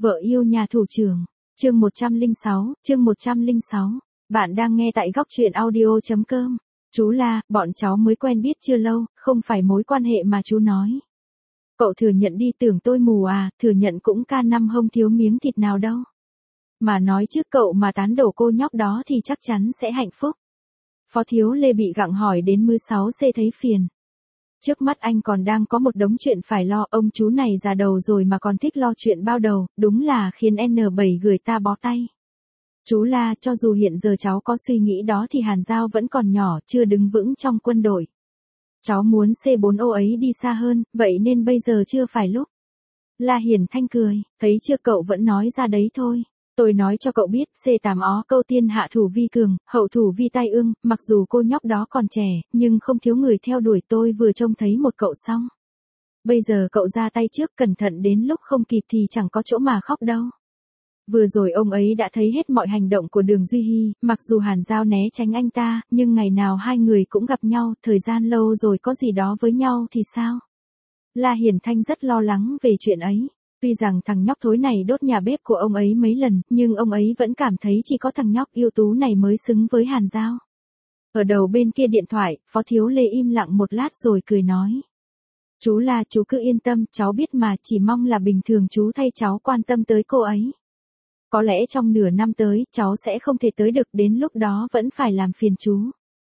Vợ yêu nhà thủ trưởng. Chương 106. Bạn đang nghe tại góc truyện audio.com. Chú La, bọn cháu mới quen biết chưa lâu, không phải mối quan hệ mà chú nói. Cậu thừa nhận đi, tưởng tôi mù à, thừa nhận cũng ca năm hông thiếu miếng thịt nào đâu. Mà nói trước cậu mà tán đổ cô nhóc đó thì chắc chắn sẽ hạnh phúc. Phó Thiếu Lê bị gặng hỏi đến mưa 6C thấy phiền. Trước mắt anh còn đang có một đống chuyện phải lo, ông chú này già đầu rồi mà còn thích lo chuyện bao đầu, đúng là khiến N7 người ta bó tay. Chú La, cho dù hiện giờ cháu có suy nghĩ đó thì Hàn Giao vẫn còn nhỏ, chưa đứng vững trong quân đội. Cháu muốn C4O ấy đi xa hơn, vậy nên bây giờ chưa phải lúc. La Hiển Thanh cười, thấy chưa, cậu vẫn nói ra đấy thôi. Tôi nói cho cậu biết, C8O câu tiên hạ thủ vi cường, hậu thủ vi tai ương, mặc dù cô nhóc đó còn trẻ, nhưng không thiếu người theo đuổi, tôi vừa trông thấy một cậu xong. Bây giờ cậu ra tay trước, cẩn thận đến lúc không kịp thì chẳng có chỗ mà khóc đâu. Vừa rồi ông ấy đã thấy hết mọi hành động của Đường Duy Hy, mặc dù Hàn Giao né tránh anh ta, nhưng ngày nào hai người cũng gặp nhau, thời gian lâu rồi có gì đó với nhau thì sao? La Hiển Thanh rất lo lắng về chuyện ấy. Tuy rằng thằng nhóc thối này đốt nhà bếp của ông ấy mấy lần, nhưng ông ấy vẫn cảm thấy chỉ có thằng nhóc ưu tú này mới xứng với Hàn Giao. Ở đầu bên kia điện thoại, Phó Thiếu Lê im lặng một lát rồi cười nói. Chú La, chú cứ yên tâm, cháu biết mà, chỉ mong là bình thường chú thay cháu quan tâm tới cô ấy. Có lẽ trong nửa năm tới, cháu sẽ không thể tới được, đến lúc đó vẫn phải làm phiền chú.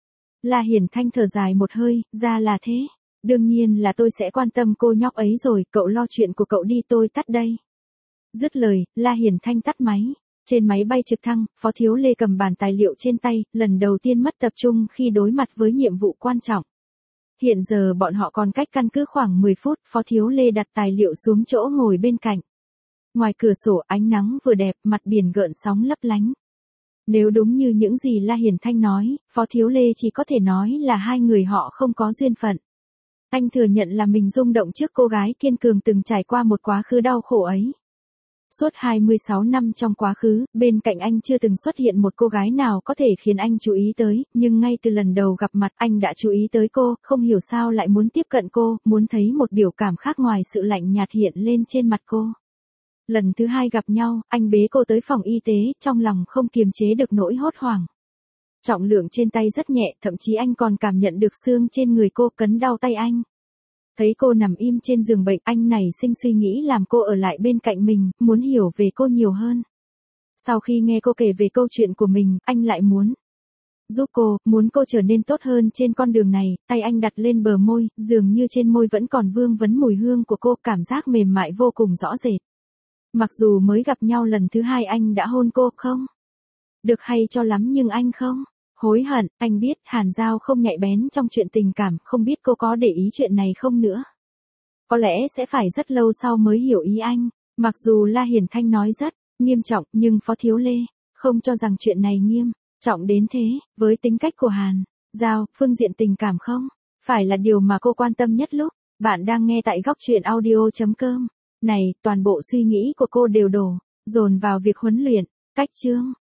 La Hiển Thanh thở dài một hơi, ra là thế. Đương nhiên là tôi sẽ quan tâm cô nhóc ấy rồi, cậu lo chuyện của cậu đi, tôi tắt đây. Dứt lời, La Hiển Thanh tắt máy. Trên máy bay trực thăng, Phó Thiếu Lê cầm bản tài liệu trên tay, lần đầu tiên mất tập trung khi đối mặt với nhiệm vụ quan trọng. Hiện giờ bọn họ còn cách căn cứ khoảng 10 phút, Phó Thiếu Lê đặt tài liệu xuống chỗ ngồi bên cạnh. Ngoài cửa sổ ánh nắng vừa đẹp, mặt biển gợn sóng lấp lánh. Nếu đúng như những gì La Hiển Thanh nói, Phó Thiếu Lê chỉ có thể nói là hai người họ không có duyên phận. Anh thừa nhận là mình rung động trước cô gái kiên cường từng trải qua một quá khứ đau khổ ấy. Suốt 26 năm trong quá khứ, bên cạnh anh chưa từng xuất hiện một cô gái nào có thể khiến anh chú ý tới, nhưng ngay từ lần đầu gặp mặt anh đã chú ý tới cô, không hiểu sao lại muốn tiếp cận cô, muốn thấy một biểu cảm khác ngoài sự lạnh nhạt hiện lên trên mặt cô. Lần thứ hai gặp nhau, anh bế cô tới phòng y tế, trong lòng không kiềm chế được nỗi hốt hoảng. Trọng lượng trên tay rất nhẹ, thậm chí anh còn cảm nhận được xương trên người cô cấn đau tay anh. Thấy cô nằm im trên giường bệnh, anh nảy sinh suy nghĩ làm cô ở lại bên cạnh mình, muốn hiểu về cô nhiều hơn. Sau khi nghe cô kể về câu chuyện của mình, anh lại muốn giúp cô, muốn cô trở nên tốt hơn trên con đường này. Tay anh đặt lên bờ môi, dường như trên môi vẫn còn vương vấn mùi hương của cô, cảm giác mềm mại vô cùng rõ rệt. Mặc dù mới gặp nhau lần thứ hai anh đã hôn cô, không được hay cho lắm nhưng anh không hối hận. Anh biết Hàn Giao không nhạy bén trong chuyện tình cảm, không biết cô có để ý chuyện này không nữa. Có lẽ sẽ phải rất lâu sau mới hiểu ý anh. Mặc dù La Hiển Thanh nói rất nghiêm trọng, nhưng Phó Thiếu Lê không cho rằng chuyện này nghiêm trọng đến thế. Với tính cách của Hàn Giao, phương diện tình cảm không phải là điều mà cô quan tâm nhất lúc. Bạn đang nghe tại góc truyện audio.com. Này, toàn bộ suy nghĩ của cô đều dồn vào việc huấn luyện. Cách chương